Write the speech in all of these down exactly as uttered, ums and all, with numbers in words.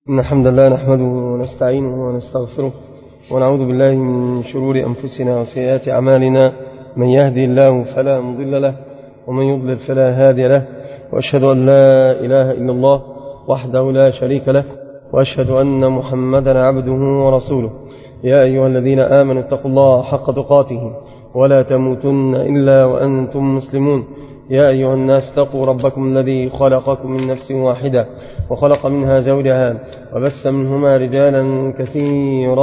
إن الحمد لله نحمده ونستعينه ونستغفره ونعوذ بالله من شرور أنفسنا وسيئات أعمالنا. من يهدي الله فلا مضل له ومن يضلل فلا هادي له، وأشهد أن لا إله إلا الله وحده لا شريك له، وأشهد أن محمدا عبده ورسوله. يا أيها الذين آمنوا اتقوا الله حق تقاته ولا تموتن إلا وأنتم مسلمون. يا أيها الناس اتقوا ربكم الذي خلقكم من نفس واحدة وخلق منها زوجها وبث منهما رجالا كثيرا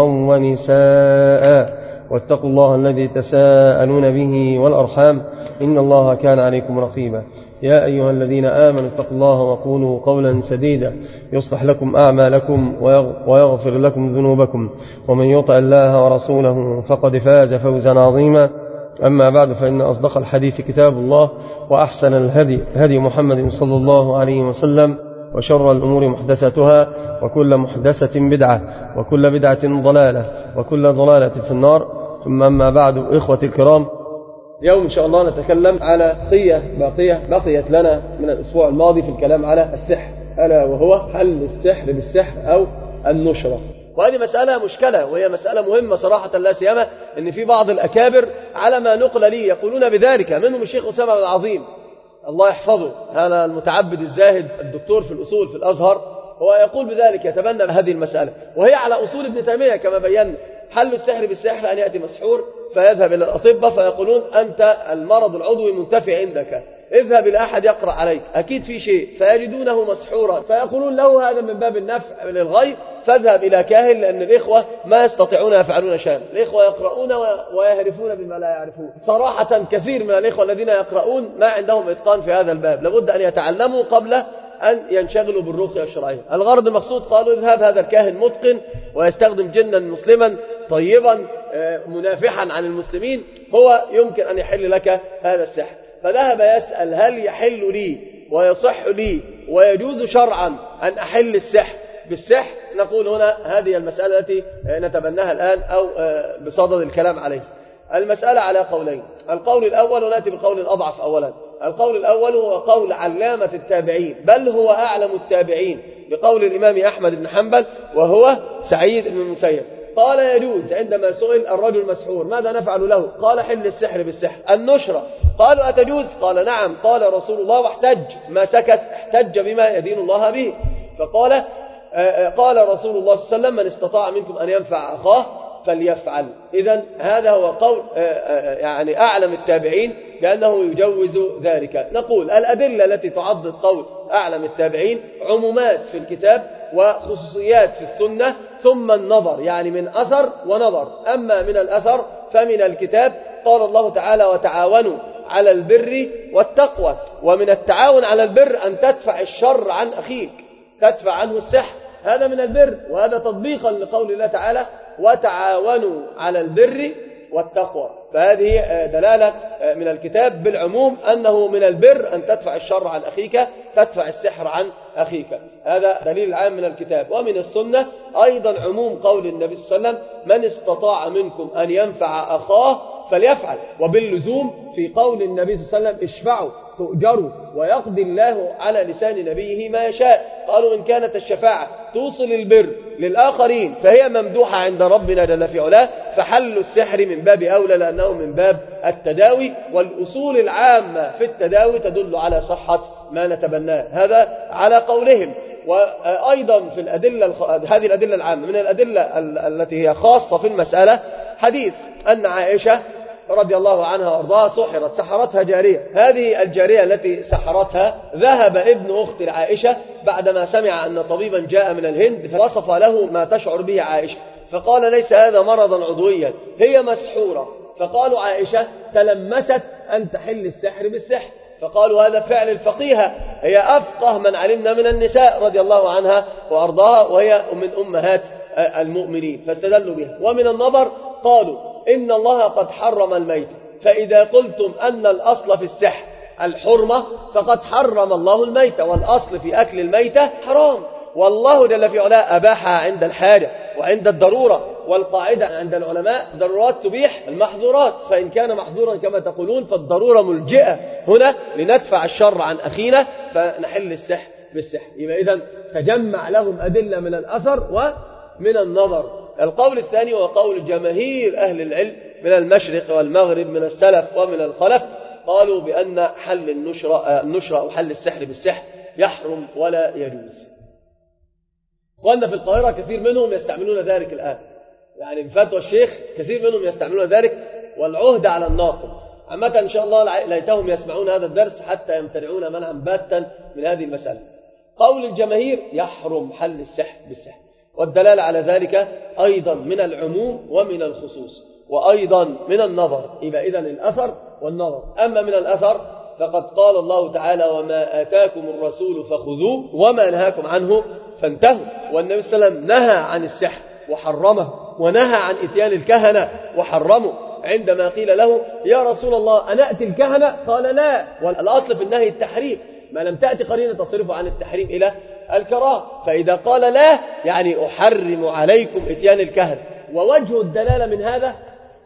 ونساء، واتقوا الله الذي تساءلون به والأرحام إن الله كان عليكم رقيبا. يا أيها الذين آمنوا اتقوا الله وقولوا قولا سديدا يصلح لكم أعمالكم ويغفر لكم ذنوبكم، ومن يطع الله ورسوله فقد فاز فوزا عظيما. أما بعد، فإن أصدق الحديث كتاب الله، وأحسن الهدي هدي محمد صلى الله عليه وسلم، وشر الأمور محدثاتها، وكل محدثة بدعة، وكل بدعة ضلالة، وكل ضلالة في النار. ثم أما بعد، إخوتي الكرام، اليوم إن شاء الله نتكلم على قضية باقية بقيت لنا من الأسبوع الماضي في الكلام على السحر، ألا وهو حل السحر بالسحر أو النشرة. وهذه مسألة مشكلة، وهي مسألة مهمة صراحة، لا سيما أن في بعض الأكابر على ما نقل لي يقولون بذلك، منهم الشيخ أسامة العظيم الله يحفظه، هذا المتعبد الزاهد الدكتور في الأصول في الأزهر، هو يقول بذلك، يتبنى هذه المسألة، وهي على أصول ابن تيمية كما بينا. حل السحر بالسحر أن يأتي مسحور فيذهب إلى الأطباء فيقولون أنت المرض العضوي منتفي عندك، اذهب إلى أحد يقرأ عليك، أكيد في شيء، فيجدونه مسحورا فيقولون له هذا من باب النفع للغير، فاذهب إلى كاهن، لأن الإخوة ما يستطيعون يفعلون شيئا، الإخوة يقرؤون ويهرفون بما لا يعرفون. صراحة كثير من الإخوة الذين يقرؤون ما عندهم إتقان في هذا الباب، لابد أن يتعلموا قبل أن ينشغلوا بالرقية الشرعية. الغرض المقصود قالوا اذهب، هذا الكاهن متقن ويستخدم جنا مسلما طيبا منافحا عن المسلمين، هو يمكن أن يحل لك هذا السحر. فذهب يسأل هل يحل لي ويصح لي ويجوز شرعا أن أحل السحر بالسحر؟ نقول هنا هذه المسألة التي نتبناها الآن أو بصدد الكلام عليه. المسألة على قولين، القول الأول، ونأتي بالقول الأضعف أولا. القول الأول هو قول علامة التابعين، بل هو أعلم التابعين، بقول الإمام أحمد بن حنبل وهو سعيد بن المسيب، قال يجوز عندما سئل الرجل مسحور ماذا نفعل له؟ قال حل السحر بالسحر. النشرة قالوا أتجوز؟ قال نعم، قال رسول الله واحتج، ما سكت، احتج بما يدين الله به، فقال قال رسول الله صلى الله عليه وسلم من استطاع منكم أن ينفع أخاه فليفعل. إذن هذا هو قول يعني أعلم التابعين بأنه يجوز ذلك. نقول الأدلة التي تعضد قول أعلم التابعين عمومات في الكتاب وخصوصيات في السنة، ثم النظر، يعني من أثر ونظر. أما من الأثر فمن الكتاب قال الله تعالى وتعاونوا على البر والتقوى، ومن التعاون على البر أن تدفع الشر عن أخيك، تدفع عنه السحر، هذا من البر، وهذا تطبيقا لقول الله تعالى وتعاونوا على البر والتقوى. فهذه دلالة من الكتاب بالعموم أنه من البر أن تدفع الشر عن أخيك، تدفع السحر عن أخيك، هذا دليل عام من الكتاب. ومن السنة أيضا عموم قول النبي صلى الله عليه وسلم من استطاع منكم أن ينفع أخاه فليفعل، وباللزوم في قول النبي صلى الله عليه وسلم اشفعوا تؤجروا ويقضي الله على لسان نبيه ما يشاء. قالوا إن كانت الشفاعة توصل البر للآخرين فهي ممدوحة عند ربنا جل في علاه، فحل السحر من باب أولى لأنه من باب التداوي، والأصول العامة في التداوي تدل على صحة ما نتبناه، هذا على قولهم. وأيضا في الأدلة هذه الأدلة العامة، من الأدلة التي هي خاصة في المسألة حديث أن عائشة رضي الله عنها وارضاها سحرت، سحرتها جارية، هذه الجارية التي سحرتها ذهب ابن أخت عائشة بعدما سمع أن طبيبا جاء من الهند فوصف له ما تشعر به عائشة، فقال ليس هذا مرضا عضويا، هي مسحورة. فقالوا عائشة تلمست أن تحل السحر بالسحر، فقالوا هذا فعل الفقيهة، هي أفقه من علمنا من النساء رضي الله عنها وأرضاها، وهي من أمهات المؤمنين، فاستدلوا بها. ومن النظر قالوا إن الله قد حرم الميت، فإذا قلتم أن الأصل في السحر الحرمة فقد حرم الله الميت، والأصل في أكل الميتة حرام، والله جل في علاه أباحها عند الحاجة وعند الضرورة، والقاعدة عند العلماء ضرورات تبيح المحظورات، فإن كان محظورا كما تقولون فالضرورة ملجئة هنا لندفع الشر عن أخينا فنحل السحر بالسحر. يبقى إذن تجمع لهم أدلة من الأثر ومن النظر. القول الثاني هو قول جماهير أهل العلم من المشرق والمغرب من السلف ومن الخلف، قالوا بأن حل النشرة, النشرة أو حل السحر بالسحر يحرم ولا يجوز. وأن في القاهرة كثير منهم يستعملون ذلك الآن، يعني بفتوى الشيخ كثير منهم يستعملون ذلك، والعهد على الناقل. عامة إن شاء الله ليتهم يسمعون هذا الدرس حتى يمتنعون منعا باتا من هذه المسألة. قول الجماهير يحرم حل السحر بالسحر، والدلالة على ذلك أيضا من العموم ومن الخصوص، وأيضا من النظر. يبقى إذن الأثر والنظر. أما من الأثر فقد قال الله تعالى: وما آتاكم الرسول فخذوه وما نهاكم عنه فانتهوا. والنبي صلى الله عليه وسلم نهى عن السحر وحرمه، ونهى عن إتيان الكهنة وحرمه. عندما قيل له: يا رسول الله أنأتي الكهنة؟ قال: لا. والأصل في النهي التحريم، ما لم تأتي قرينة تصرف عن التحريم إلى الكراهة. فإذا قال لا يعني أحرم عليكم إتيان الكهنة. ووجه الدلالة من هذا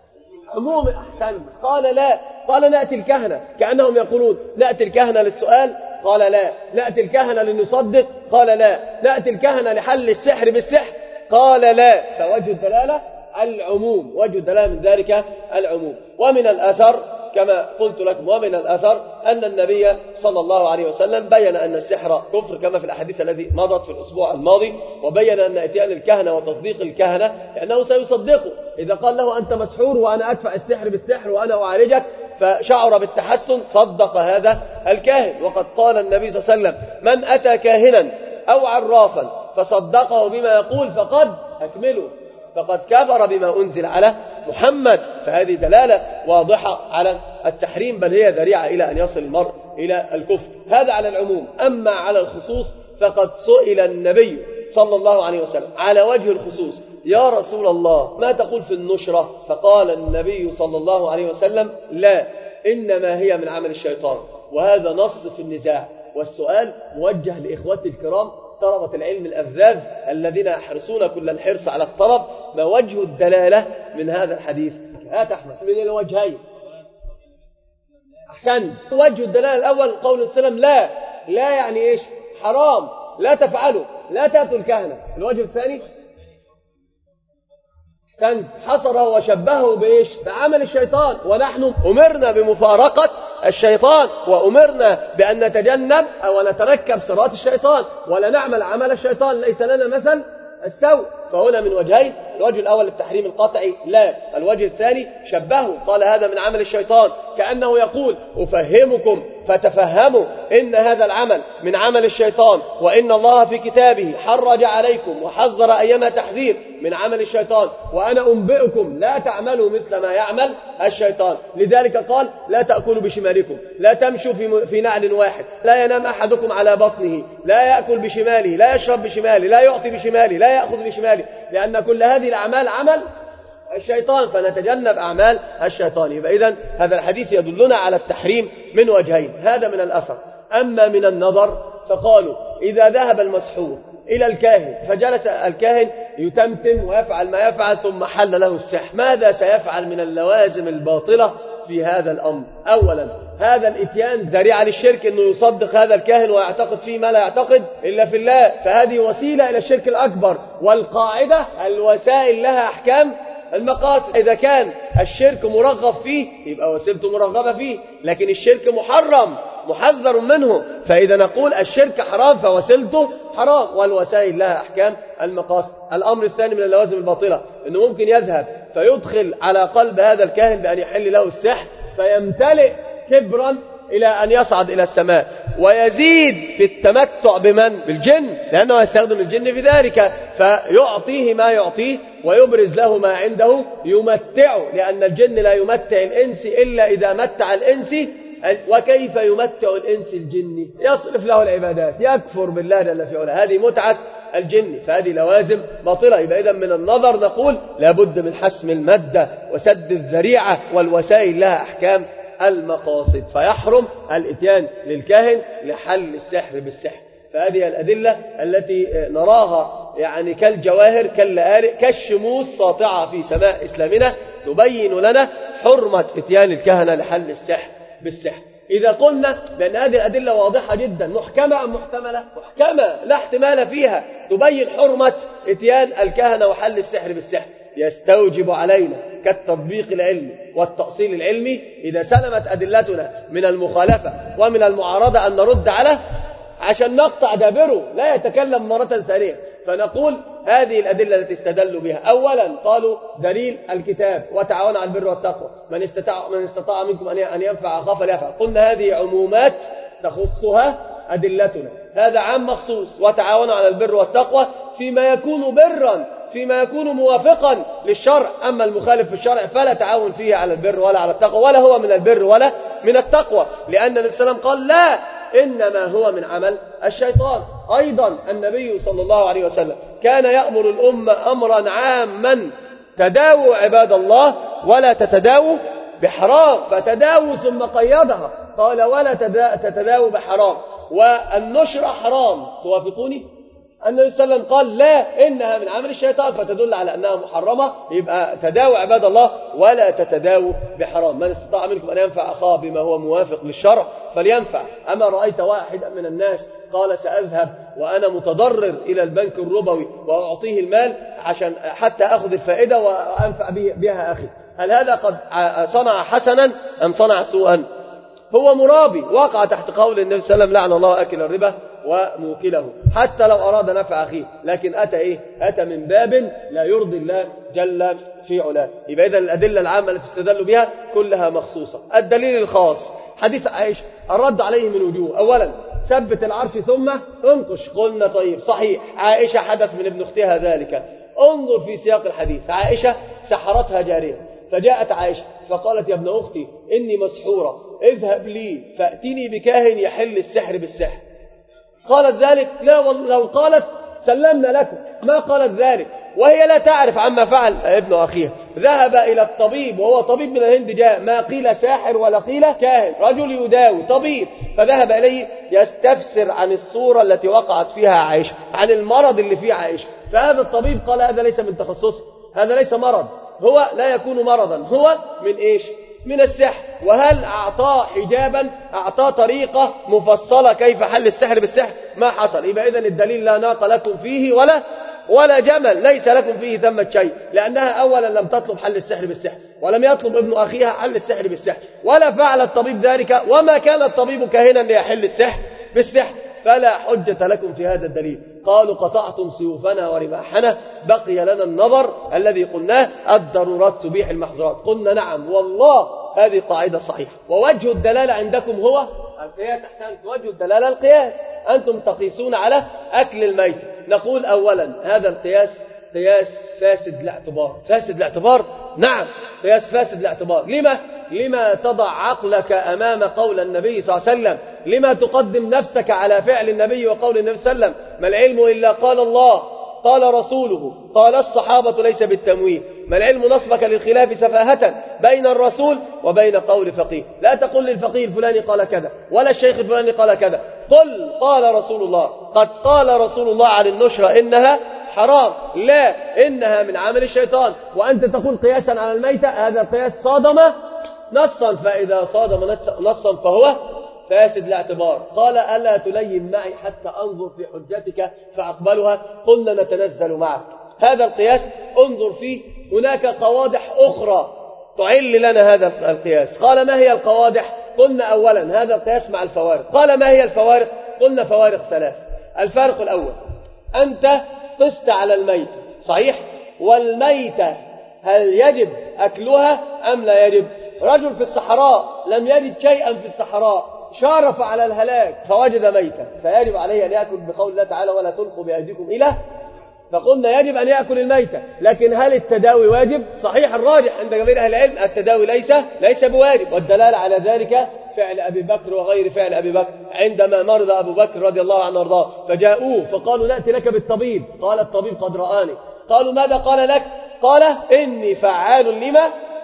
عموم. أحسن. قال لا، قال نأتي الكهنة، كأنهم يقولون نأتي الكهنة للسؤال، قال لا. نأتي الكهنة لنصدق، قال لا. نأتي الكهنة لحل السحر بالسحر، قال لا. فوجه الدلالة العموم، وجه الدلالة من ذلك العموم. ومن الأثر كما قلت لكم، ومن الأثر أن النبي صلى الله عليه وسلم بين أن السحر كفر كما في الأحاديث الذي مضت في الأسبوع الماضي، وبين أن إتيان الكهنة وتصديق الكهنة لأنه سيصدقه. إذا قال له أنت مسحور وأنا أدفع السحر بالسحر وأنا أعالجك، فشعر بالتحسن، صدق هذا الكاهن. وقد قال النبي صلى الله عليه وسلم: من أتى كاهنا أو عرافا فصدقه بما يقول فقد أكمله فقد كفر بما أنزل على محمد. فهذه دلالة واضحة على التحريم، بل هي ذريعة إلى أن يصل المرء إلى الكفر. هذا على العموم. أما على الخصوص فقد سئل النبي صلى الله عليه وسلم على وجه الخصوص: يا رسول الله ما تقول في النشرة؟ فقال النبي صلى الله عليه وسلم: لا، إنما هي من عمل الشيطان. وهذا نص في النزاع. والسؤال موجه لإخوتي الكرام طلبة العلم الأفذاذ الذين يحرصون كل الحرص على الطلب: ما وجه الدلالة من هذا الحديث؟ هات أحمد من الوجهين. أحسن. وجه الدلالة الأول قول السلام لا. لا يعني إيش؟ حرام، لا تفعلوا، لا تأتوا الكهنة. الوجه الثاني أحسن، حصره وشبهه بإيش؟ بعمل الشيطان. ونحن أمرنا بمفارقة الشيطان، وأمرنا بأن نتجنب أو نتركب صراط الشيطان ولا نعمل عمل الشيطان، ليس لنا مثل السوء. فهنا من وجهين: الوجه الأول التحريم القطعي لا، الوجه الثاني شبهه، قال هذا من عمل الشيطان، كأنه يقول أفهمكم فتفهموا إن هذا العمل من عمل الشيطان، وإن الله في كتابه حرج عليكم وحذر أيما تحذير من عمل الشيطان، وأنا أنبئكم لا تعملوا مثل ما يعمل الشيطان. لذلك قال: لا تأكلوا بشمالكم، لا تمشوا في في نعل واحد، لا ينام أحدكم على بطنه، لا يأكل بشماله، لا يشرب بشماله، لا يعطي بشماله، لا يأخذ بشماله، لأن كل هذه الأعمال عمل الشيطان، فنتجنب أعمال الشيطان. يبقى إذن هذا الحديث يدلنا على التحريم من وجهين، هذا من الأثر. أما من النظر فقالوا: إذا ذهب المسحور إلى الكاهن فجلس الكاهن يتمتم ويفعل ما يفعل ثم حل له السحر، ماذا سيفعل من اللوازم الباطلة في هذا الأمر؟ أولا، هذا الإتيان ذريعة للشرك، أنه يصدق هذا الكاهن ويعتقد فيه ما لا يعتقد إلا في الله، فهذه وسيلة إلى الشرك الأكبر. والقاعدة الوسائل لها أحكام المقاصد. إذا كان الشرك مرغب فيه يبقى وسيلته مرغبة فيه، لكن الشرك محرم محذر منه، فإذا نقول الشرك حرام فوسيلته حرام، والوسائل لها أحكام المقاصد. الأمر الثاني من اللوازم الباطلة أنه ممكن يذهب فيدخل على قلب هذا الكاهن بأن يحل له السحر فيمتلئ كبرا إلى أن يصعد إلى السماء، ويزيد في التمتع بمن؟ بالجن، لأنه يستخدم الجن في ذلك، فيعطيه ما يعطيه ويبرز له ما عنده يمتعه، لأن الجن لا يمتع الإنس إلا إذا متع الإنس. وكيف يمتع الإنس الجن؟ يصرف له العبادات، يكفر بالله جل في علاه، هذه متعة الجن، فهذه لوازم باطلة. يبقى إذن من النظر نقول لابد من حسم المادة وسد الذريعة، والوسائل لها أحكام المقاصد، فيحرم الإتيان للكاهن لحل السحر بالسحر. فهذه الأدلة التي نراها يعني كالجواهر كاللآلئ كالشموس ساطعة في سماء إسلامنا تبين لنا حرمة إتيان الكهنة لحل السحر بالسحر. إذا قلنا بأن هذه الأدلة واضحة جدا، محكمة أم محتملة؟ محكمة لا احتمال فيها، تبين حرمة إتيان الكهنة وحل السحر بالسحر. يستوجب علينا كالتطبيق العلمي والتأصيل العلمي إذا سلمت أدلتنا من المخالفة ومن المعارضة أن نرد عليه عشان نقطع دابره لا يتكلم مرة ثانية. فنقول هذه الأدلة التي استدلوا بها، أولا قالوا دليل الكتاب وتعاونوا على البر والتقوى، من استطاع من استطاع منكم أن ينفع أخاه فليفعل. قلنا هذه عمومات تخصها أدلتنا، هذا عام مخصوص، وتعاونوا على البر والتقوى فيما يكون برا، فيما يكون موافقا للشرع. أما المخالف في الشرع فلا تعاون فيه على البر ولا على التقوى، ولا هو من البر ولا من التقوى، لأن النبي صلى الله عليه وسلم قال لا، إنما هو من عمل الشيطان. أيضا النبي صلى الله عليه وسلم كان يأمر الأمة أمرا عاما: تداووا عباد الله ولا تتداووا بحرام، فتداووا ثم قيدها قال ولا تتداووا بحرام، والنشر حرام. توافقوني؟ النبي صلى الله عليه وسلم قال لا، إنها من عمل الشيطان، فتدل على أنها محرمة. يبقى تداووا عباد الله ولا تتداووا بحرام، من استطاع منكم أن ينفع أخاه بما هو موافق للشرع فلينفع. أما رأيت واحدا من الناس قال سأذهب وأنا متضرر إلى البنك الربوي وأعطيه المال عشان حتى أخذ الفائدة وأنفع بها أخي، هل هذا قد صنع حسنا أم صنع سوءا؟ هو مرابي، وقع تحت قول النبي صلى الله عليه وسلم: لعن الله أكل الربا وموكله، حتى لو أراد نفع أخيه، لكن أتى إيه؟ أتى من باب لا يرضي الله جل في علاه. يبقى إذن الأدلة العامة التي استدلوا بها كلها مخصوصة. الدليل الخاص حديث عائشة، الرد عليه من وجوه: أولا ثبت العرش ثم انقش. قلنا طيب صحيح، عائشة حدث من ابن اختها ذلك. انظر في سياق الحديث، عائشة سحرتها جارية، فجاءت عائشة فقالت: يا ابن أختي إني مسحورة، اذهب لي فأتني بكاهن يحل السحر بالسحر. قالت ذلك؟ لا، لو قالت سلمنا لكم، ما قالت ذلك، وهي لا تعرف عما فعل ابن أخيها. ذهب إلى الطبيب، وهو طبيب من الهند، جاء ما قيل ساحر ولا قيل كاهن، رجل يداوي، طبيب، فذهب إليه يستفسر عن الصورة التي وقعت فيها عائشة، عن المرض اللي فيه عائشة. فهذا الطبيب قال: هذا ليس من تخصصه، هذا ليس مرض، هو لا يكون مرضا، هو من إيش؟ من السحر. وهل أعطاه حجابا؟ أعطاه طريقة مفصلة كيف حل السحر بالسحر؟ ما حصل. يبقى إذن الدليل لا ناقة لكم فيه ولا ولا جمل، ليس لكم فيه ثمة شيء، لأنها أولا لم تطلب حل السحر بالسحر، ولم يطلب ابن أخيها حل السحر بالسحر، ولا فعل الطبيب ذلك، وما كان الطبيب كاهنا ليحل السحر بالسحر، فلا حجة لكم في هذا الدليل. قالوا: قطعتم سيوفنا ورماحنا، بقي لنا النظر الذي قلناه: الضرورات تبيح المحظورات. قلنا: نعم والله هذه قاعدة صحيحة، ووجه الدلالة عندكم هو القياس. أحسنت، وجه الدلالة القياس، أنتم تقيسون على أكل الميت. نقول أولا هذا القياس قياس فاسد الاعتبار. فاسد الاعتبار؟ نعم، قياس فاسد الاعتبار. لما؟ لما تضع عقلك أمام قول النبي صلى الله عليه وسلم؟ لما تقدم نفسك على فعل النبي وقول النبي صلى الله عليه وسلم؟ ما العلم إلا قال الله، قال رسوله، قال الصحابة، ليس بالتمويه. ما العلم نصبك للخلاف سفاهة بين الرسول وبين قول فقيه. لا تقل للفقيه الفلاني قال كذا، ولا الشيخ الفلاني قال كذا، قل قال رسول الله. قد قال رسول الله عن النشرة إنها حرام، لا، إنها من عمل الشيطان، وأنت تقول قياسا على الميتة. هذا القياس صادم نصا، فإذا صادم نصا فهو فاسد الاعتبار. قال: ألا تلين معي حتى أنظر في حجتك فأقبلها؟ قلنا: نتنزل معك. هذا القياس انظر فيه، هناك قوادح أخرى تعل لنا هذا القياس. قال: ما هي القوادح؟ قلنا: أولا هذا القياس مع الفوارق. قال: ما هي الفوارق؟ قلنا: فوارق ثلاث. الفارق الأول: أنت قست على الميت، صحيح، والميتة هل يجب أكلها أم لا يجب؟ رجل في الصحراء لم يجد شيئا في الصحراء، شارف على الهلاك فوجد ميتا، فيجب عليه أن يأكل بقول الله تعالى: ولا تلقوا بأيديكم إلى. فقلنا يجب أن يأكل الميتة. لكن هل التداوي واجب؟ صحيح الراجح عند جميع أهل العلم التداوي ليس ليس بواجب، والدلالة على ذلك فعل أبي بكر وغير فعل أبي بكر. عندما مرض أبو بكر رضي الله عنه وارضاه فجاءوه فقالوا: نأتي لك بالطبيب. قال: الطبيب قد رآني. قالوا: ماذا قال لك؟ قال: إني فعال لما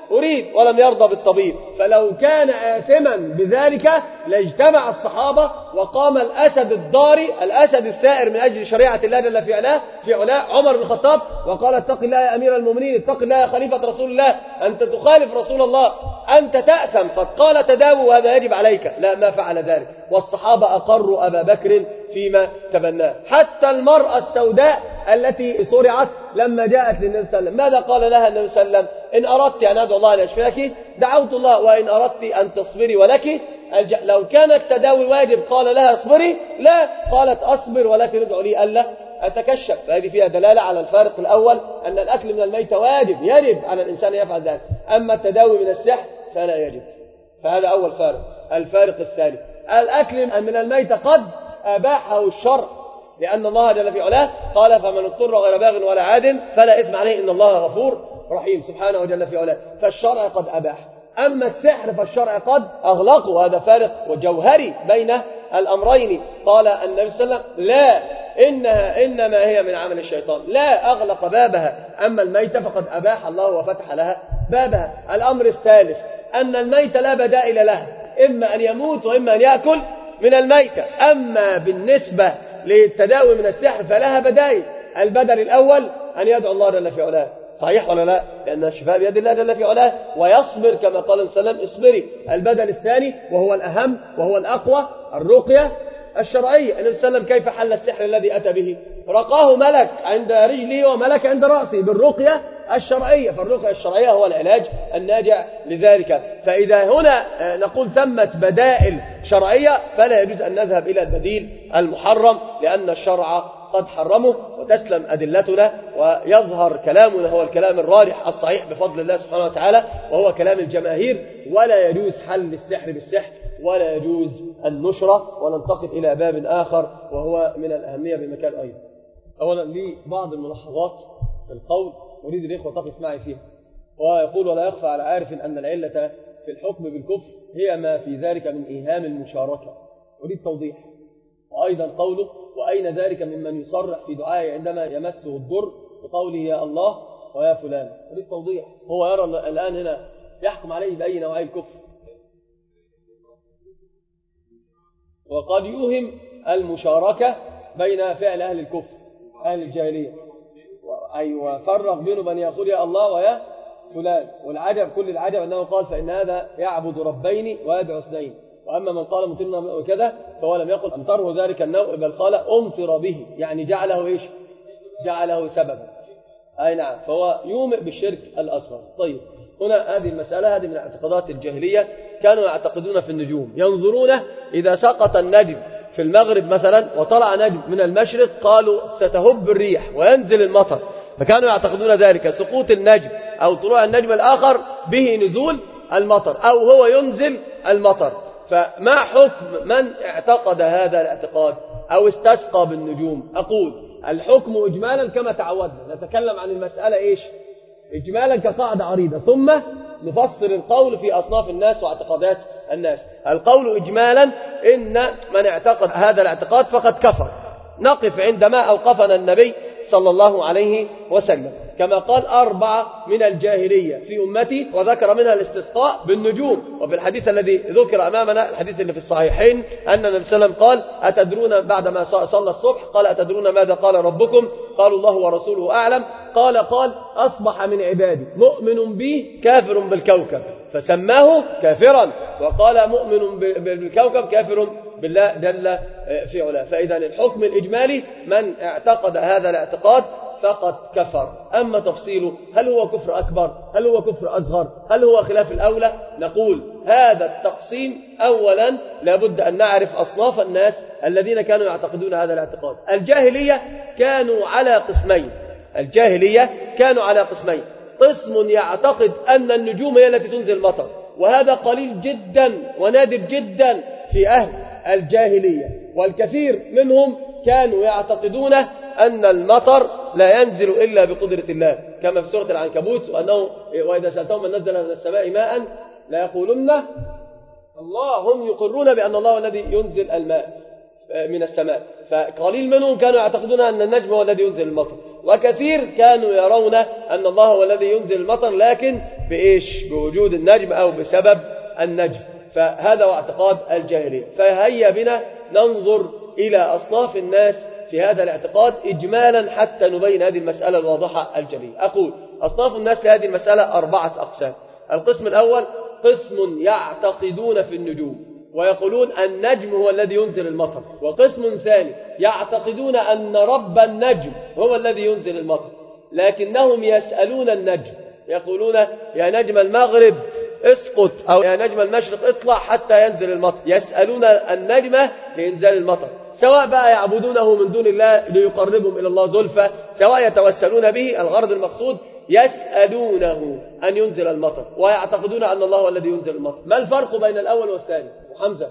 أريد، ولم يرضى بالطبيب. فلو كان آثما بذلك لاجتمع الصحابة وقام الأسد الضاري، الأسد الثائر من أجل شريعة الله جل في علاه في علاه عمر بن الخطاب، وقال اتق الله يا أمير المؤمنين، اتق الله يا خليفة رسول الله، أنت تخالف رسول الله، أنت تأثم، قد قال تداووا وهذا يجب عليك. لا، ما فعل ذلك، والصحابة أقروا أبا بكر فيما تبناه. حتى المرأة السوداء التي صرعت لما جاءت للنبي صلى الله عليه وسلم، ماذا قال لها النبي صلى الله عليه وسلم؟ إن أردت أن أدعو الله أن يشفيك دعوت الله، وإن أردت أن تصبري ولك الج... لو كان التداوي واجب قال لها اصبري، لا، قالت أصبر ولكن ادعو لي ألا أتكشف. فهذه فيها دلالة على الفارق الأول، أن الأكل من الميت واجب، يجب على الإنسان يفعل ذلك، أما التداوي من السحر فلا يجب. فهذا أول فارق. الفارق الثاني، الأكل من الميت قد أباحه الشرع، لأن الله جل في علاه قال فمن اضطر غير باغ ولا عاد فلا إثم عليه إن الله غفور رحيم سبحانه جل في علاه. فالشرع قد أباح، أما السحر فالشرع قد أغلقه. وهذا فارق وجوهري بين الأمرين. قال النبي صلى الله عليه وسلم لا، إنها إنما هي من عمل الشيطان، لا، أغلق بابها. أما الميت فقد أباح الله وفتح لها بابها. الأمر الثالث أن الميت لا بدائل له، إما أن يموت وإما أن يأكل من الميت. أما بالنسبة للتداوي من السحر فلها بدائل. البدل الأول أن يدعو الله جل في علاه، صحيح ولا لا؟ لأن الشفاء بيد الله جل في علاه، ويصبر كما قال النبي صلى الله عليه وسلم اصبري. البدل الثاني وهو الأهم وهو الأقوى، الرقية الشرعية. النبي صلى الله عليه وسلم كيف حل السحر الذي أتى به؟ رقاه ملك عند رجله وملك عند رأسه بالرقية الشرعية. فالرقية الشرعية هو العلاج الناجع لذلك. فإذا هنا نقول ثمة بدائل شرعية فلا يجوز أن نذهب إلى البديل المحرم، لأن الشرع قد حرمه، وتسلم أدلتنا ويظهر كلامنا هو الكلام الراجح الصحيح بفضل الله سبحانه وتعالى، وهو كلام الجماهير. ولا يجوز حل السحر بالسحر، ولا يجوز النشرة. وننتقل إلى باب آخر وهو من الأهمية بمكان أيضا. أولا لي بعض الملاحظات في القول أريد الإخوة تقف معي فيها. ويقول ولا يخفى على عارف أن العلة في الحكم بالكفر هي ما في ذلك من إيهام المشاركة. أريد توضيح. وأيضا قوله وأين ذلك ممن يصرح في دعائه عندما يمسه الضر بقوله يا الله ويا فلان. أريد توضيح. هو يرى الآن هنا يحكم عليه بأي نوعي الكفر، وقد يوهم المشاركة بين فعل أهل الكفر أهل الجاهلية، أيوة فرق بينه بين يقول يا الله ويا فلان. والعجب كل العجب أنه قال فإن هذا يعبد ربين ويدعو اثنين. وأما من قال مطرنا وكذا فهو لم يقل أمطره ذلك النوع، بل قال أمطر به، يعني جعله إيش؟ جعله سببا. أي نعم، فهو يومئ بالشرك الأصغر. طيب، هنا هذه المسألة هذه من اعتقادات الجاهلية. كانوا يعتقدون في النجوم، ينظرون إذا سقط النجم في المغرب مثلا وطلع نجم من المشرق قالوا ستهب الريح وينزل المطر، فكانوا يعتقدون ذلك سقوط النجم أو طلوع النجم الآخر به نزول المطر أو هو ينزل المطر. فما حكم من اعتقد هذا الاعتقاد أو استسقى بالنجوم؟ أقول الحكم إجمالا كما تعودنا، نتكلم عن المسألة إيش إجمالا كقاعدة عريضة، ثم نفسر القول في أصناف الناس واعتقادات الناس. القول إجمالا إن من اعتقد هذا الاعتقاد فقد كفر. نقف عندما أوقفنا النبي صلى الله عليه وسلم، كما قال أربعة من الجاهلية في أمتي، وذكر منها الاستسقاء بالنجوم. وفي الحديث الذي ذكر أمامنا الحديث اللي في الصحيحين أن النبي صلى الله عليه وسلم قال أتدرون بعدما صلى الصبح قال أتدرون ماذا قال ربكم؟ قالوا الله ورسوله أعلم. قال قال أصبح من عبادي مؤمن بي كافر بالكوكب، فسماه كافرا، وقال مؤمن بالكوكب كافر بالله جل في علاه. فإذا الحكم الإجمالي من اعتقد هذا الاعتقاد فقد كفر. أما تفصيله هل هو كفر أكبر هل هو كفر أصغر هل هو خلاف الأولى، نقول هذا التقسيم أولا لابد أن نعرف أصناف الناس الذين كانوا يعتقدون هذا الاعتقاد. الجاهلية كانوا على قسمين الجاهلية كانوا على قسمين قسم يعتقد أن النجوم هي التي تنزل المطر، وهذا قليل جدا ونادر جدا في أهل الجاهلية، والكثير منهم كانوا يعتقدون أن المطر لا ينزل إلا بقدرة الله، كما في سورة العنكبوت وأنه وإذا سألتهم من نزل من السماء ماء لا يقولون الله، هم يقرون بأن الله الذي ينزل الماء من السماء. فقليل منهم كانوا يعتقدون أن النجم هو الذي ينزل المطر، وكثير كانوا يرون أن الله هو الذي ينزل المطر، لكن بإيش؟ بوجود النجم أو بسبب النجم. فهذا هو اعتقاد الجاهلية. فهيا بنا ننظر إلى أصناف الناس في هذا الاعتقاد إجمالا حتى نبين هذه المسألة الواضحة الجلية. أقول أصناف الناس لهذه المسألة أربعة أقسام. القسم الأول قسم يعتقدون في النجوم ويقولون النجم هو الذي ينزل المطر. وقسم ثاني يعتقدون أن رب النجم هو الذي ينزل المطر، لكنهم يسألون النجم، يقولون يا نجم المغرب اسقط، أو يا نجم المشرق اطلع حتى ينزل المطر. يسألون النجم لإنزال المطر، سواء بقى يعبدونه من دون الله ليقربهم إلى الله زلفى، سواء يتوسلون به، الغرض المقصود يسألونه أن ينزل المطر ويعتقدون أن الله هو الذي ينزل المطر. ما الفرق بين الأول والثاني؟ وحمزة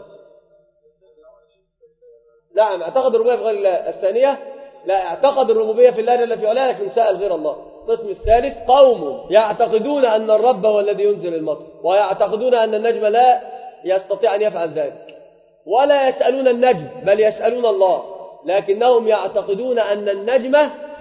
نعم اعتقد الربوبية في غير الله. الثانية لا، اعتقد الربوبية في الله جل في علاه لكن سأل غير الله. القسم الثالث قوم يعتقدون أن الرب هو الذي ينزل المطر ويعتقدون أن النجم لا يستطيع أن يفعل ذلك، ولا يسألون النجم بل يسألون الله، لكنهم يعتقدون أن النجم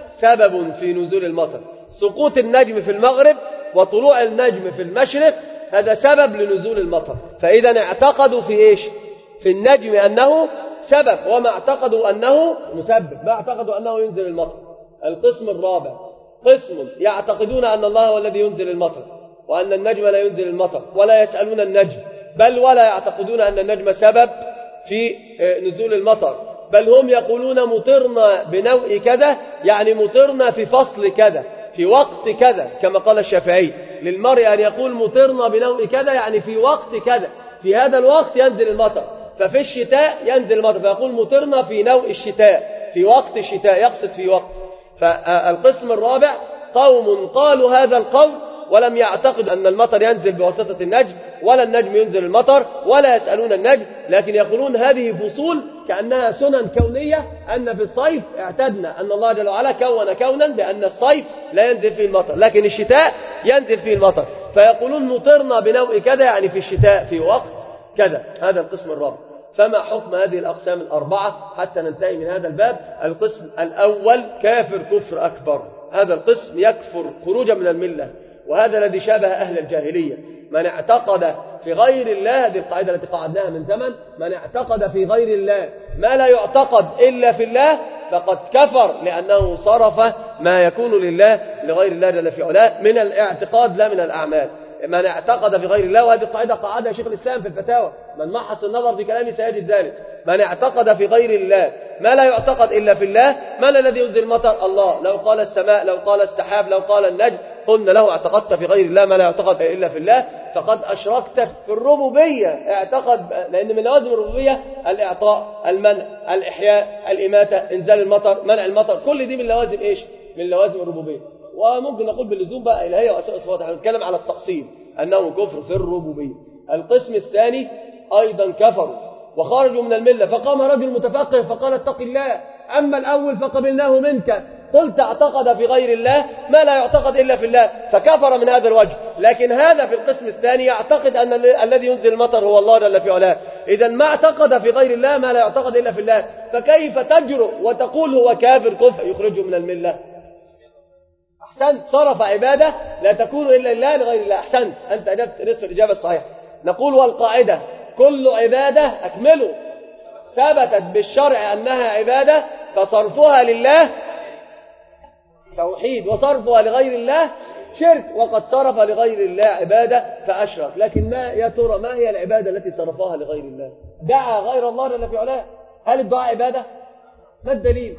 سبب في نزول المطر. سقوط النجم في المغرب وطلوع النجم في المشرق هذا سبب لنزول المطر. فإذا اعتقدوا في إيش؟ في النجم أنه سبب، وما اعتقدوا أنه مسبب، ما اعتقدوا أنه ينزل المطر. القسم الرابع قسم يعتقدون أن الله هو الذي ينزل المطر وأن النجم لا ينزل المطر، ولا يسألون النجم، بل ولا يعتقدون أن النجم سبب في نزول المطر، بل هم يقولون مطرنا بنوء كذا، يعني مطرنا في فصل كذا في وقت كذا، كما قال الشافعي للمرء أن يقول مطرنا بنوء كذا يعني في وقت كذا، في هذا الوقت ينزل المطر. ففي الشتاء ينزل المطر فيقول مطرنا في نوء الشتاء، في وقت الشتاء، يقصد في وقت. فالقسم الرابع قوم قالوا هذا القول ولم يعتقد أن المطر ينزل بواسطة النجم، ولا النجم ينزل المطر، ولا يسألون النجم، لكن يقولون هذه فصول كأنها سنن كونية، أن في الصيف اعتدنا أن الله جل وعلا كون كونا بأن الصيف لا ينزل فيه المطر لكن الشتاء ينزل فيه المطر، فيقولون مطرنا بنوء كذا يعني في الشتاء في وقت كذا. هذا القسم الرابع. فما حكم هذه الأقسام الأربعة حتى ننتهي من هذا الباب؟ القسم الأول كافر كفر أكبر، هذا القسم يكفر خروجا من الملة، وهذا الذي شابه أهل الجاهلية. من اعتقد في غير الله، هذه القاعدة التي قعدناها من زمن، من اعتقد في غير الله ما لا يعتقد إلا في الله فقد كفر، لأنه صرف ما يكون لله لغير الله جل في علاه من الاعتقاد لا من الأعمال. من اعتقد في غير الله، وهذه القاعدة قعدها شيخ الإسلام في الفتاوى، من محص النظر في كلامه سيجد ذلك. من اعتقد في غير الله ما لا يعتقد إلا في الله، من الذي ينزل المطر؟ الله. لو قال السماء، لو قال السحاب، لو قال النجم، قلنا له اعتقدت في غير الله ما لا يعتقد إلا في الله فقد أشركت في الربوبية. اعتقد، لأن من لوازم الربوبية الإعطاء، المنع، الإحياء، الإماتة، إنزال المطر، منع المطر، كل دي من لوازم إيش؟ من لوازم الربوبية. وممكن نقول باللزوم بقى إلهية وأسماء وصفات، احنا نتكلم على التقسيم أنه كفر في الربوبية. القسم الثاني أيضا كفروا وخرجوا من الملة، فقام رجل متفقه فقال اتق الله. أما الأول فقبلناه منك، قلت اعتقد في غير الله ما لا يعتقد إلا في الله فكفر من هذا الوجه. لكن هذا في القسم الثاني يعتقد أن الذي ينزل المطر هو الله جل في علاه، إذا ما اعتقد في غير الله ما لا يعتقد إلا في الله، فكيف تجرؤ وتقول هو كافر كفر يخرجه من الملة؟ أحسنت، صرف عبادة لا تكون إلا لله لغير الله. أحسنت، أنت أجبت نصف الإجابة الصحيحة. نقول والقاعدة كل عبادة أكمله ثبتت بالشرع أنها عبادة فصرفها لله توحيد وصرفها لغير الله شرك، وقد صرف لغير الله عبادة فأشرك. لكن ما يا ترى ما هي العبادة التي صرفها لغير الله؟ دعا غير الله جل في علاه. هل الدعاء عبادة؟ ما الدليل؟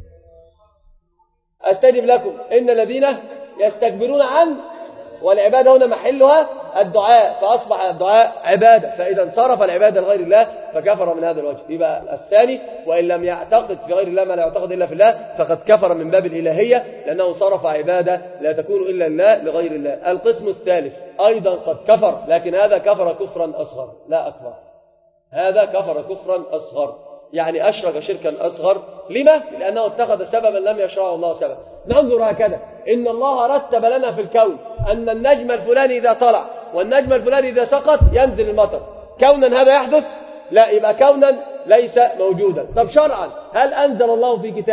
أستجب لكم إن الذين يستكبرون عن، والعبادة هنا محلها الدعاء، فأصبح الدعاء عبادة، فإذا صرف العبادة لغير الله فكفر من هذا الوجه. يبقى الثاني وإن لم يعتقد في غير الله ما لا يعتقد إلا في الله فقد كفر من باب الإلهية، لأنه صرف عبادة لا تكون إلا الله لغير الله. القسم الثالث أيضا قد كفر، لكن هذا كفر كفرا أصغر لا أكبر، هذا كفر كفرا أصغر، يعني أشرك شركا أصغر. لما؟ لأنه اتخذ سببا لم يشرعه الله سبب. ننظر هكذا، إن الله رتب لنا في الكون أن النجم الفلاني إذا طلع والنجم الفلاني إذا سقط ينزل المطر، كونا هذا يحدث؟ لا، يبقى كونا ليس موجودا. طب شرعا هل أنزل الله في كتابه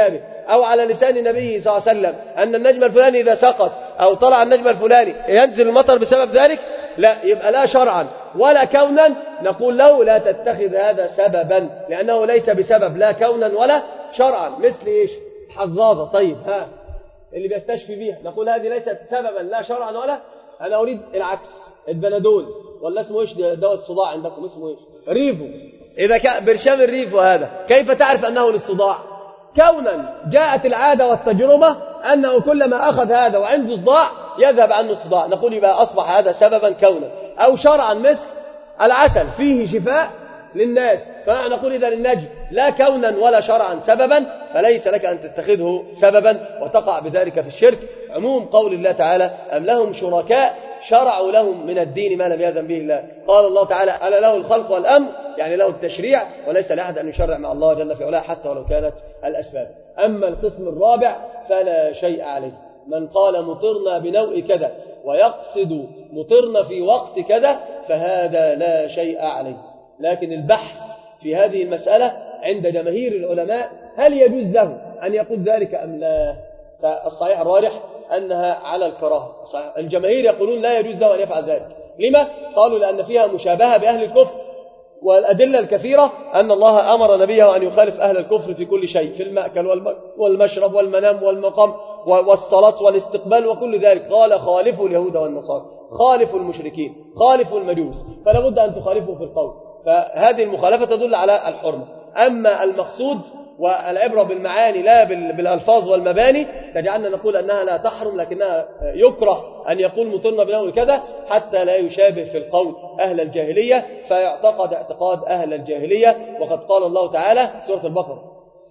أو على لسان النبي صلى الله عليه وسلم أن النجم الفلاني إذا سقط أو طلع النجم الفلاني ينزل المطر بسبب ذلك، لا، يبقى لا شرعا ولا كونا نقول له لا تتخذ هذا سببا، لأنه ليس بسبب لا كونا ولا شرعا. مثل إيش؟ حظاظة. طيب ها اللي بيستشفي بيها نقول هذه ليست سببا لا شرعا ولا، أنا أريد العكس، البنادول ولا اسمه إيش دواء الصداع عندكم اسمه إيش؟ ريفو. إذا كان برشام الريفو هذا كيف تعرف أنه للصداع؟ كونا جاءت العادة والتجربة أنه كلما أخذ هذا وعنده صداع يذهب عنه الصداع، نقول يبقى أصبح هذا سببا كونا. أو شرعا مثل العسل فيه شفاء للناس، فنقول إذا النجم لا كونا ولا شرعا سببا فليس لك أن تتخذه سببا وتقع بذلك في الشرك. عموم قول الله تعالى أم لهم شركاء شرعوا لهم من الدين ما لم يأذن به الله. قال الله تعالى ألا له الخلق والأمر، يعني له التشريع، وليس لأحد أن يشرع مع الله جل في علاه حتى ولو كانت الأسباب. أما القسم الرابع فلا شيء عليه. من قال مطرنا بنوء كذا ويقصد مطرنا في وقت كذا فهذا لا شيء عليه. لكن البحث في هذه المسألة عند جماهير العلماء هل يجوز له أن يقول ذلك أم لا؟ فالصحيح الراجح أنها على الكراهة. الجماهير يقولون لا يجوز له أن يفعل ذلك. لما؟ قالوا لأن فيها مشابهة بأهل الكفر، والأدلة الكثيرة أن الله أمر نبيه أن يخالف أهل الكفر في كل شيء، في المأكل والمشرب والمنام والمقام والصلاة والاستقبال وكل ذلك. قال خالفوا اليهود والنصارى، خالفوا المشركين، خالفوا المجوس، فلا بد أن تخالفوا في القول. فهذه المخالفة تدل على الحرمة. أما المقصود والعبرة بالمعاني لا بالألفاظ والمباني تجعلنا نقول أنها لا تحرم، لكنها يكره أن يقول مطرنا بنوء كذا حتى لا يشابه في القول أهل الجاهلية فيعتقد اعتقاد أهل الجاهلية. وقد قال الله تعالى سورة البقرة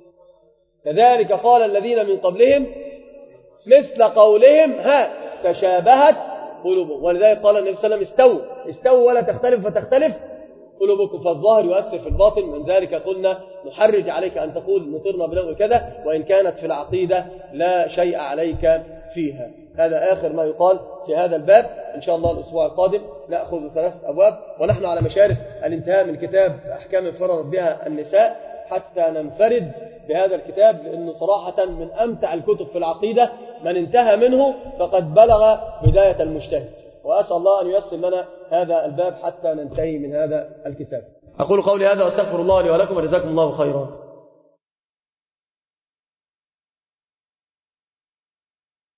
كذلك قال الذين من قبلهم مثل قولهم ها تشابهت قلوبهم. ولذلك قال النبي صلى الله عليه وسلم استووا استووا ولا تختلف فتختلف قلوبكم، فالظاهر يؤثر في الباطن. من ذلك قلنا نحرج عليك أن تقول مطرنا بنوء كذا وإن كانت في العقيدة لا شيء عليك فيها. هذا آخر ما يقال في هذا الباب. إن شاء الله الأسبوع القادم نأخذ ثلاثة أبواب، ونحن على مشارف الانتهاء من كتاب أحكام انفردت بها النساء حتى ننفرد بهذا الكتاب، لأنه صراحة من أمتع الكتب في العقيدة. من انتهى منه فقد بلغ بداية المجتهد، وأسأل الله أن ييسر لنا هذا الباب حتى ننتهي من هذا الكتاب. أقول قولي هذا وأستغفر الله لي ولكم وجزاكم الله خيرا.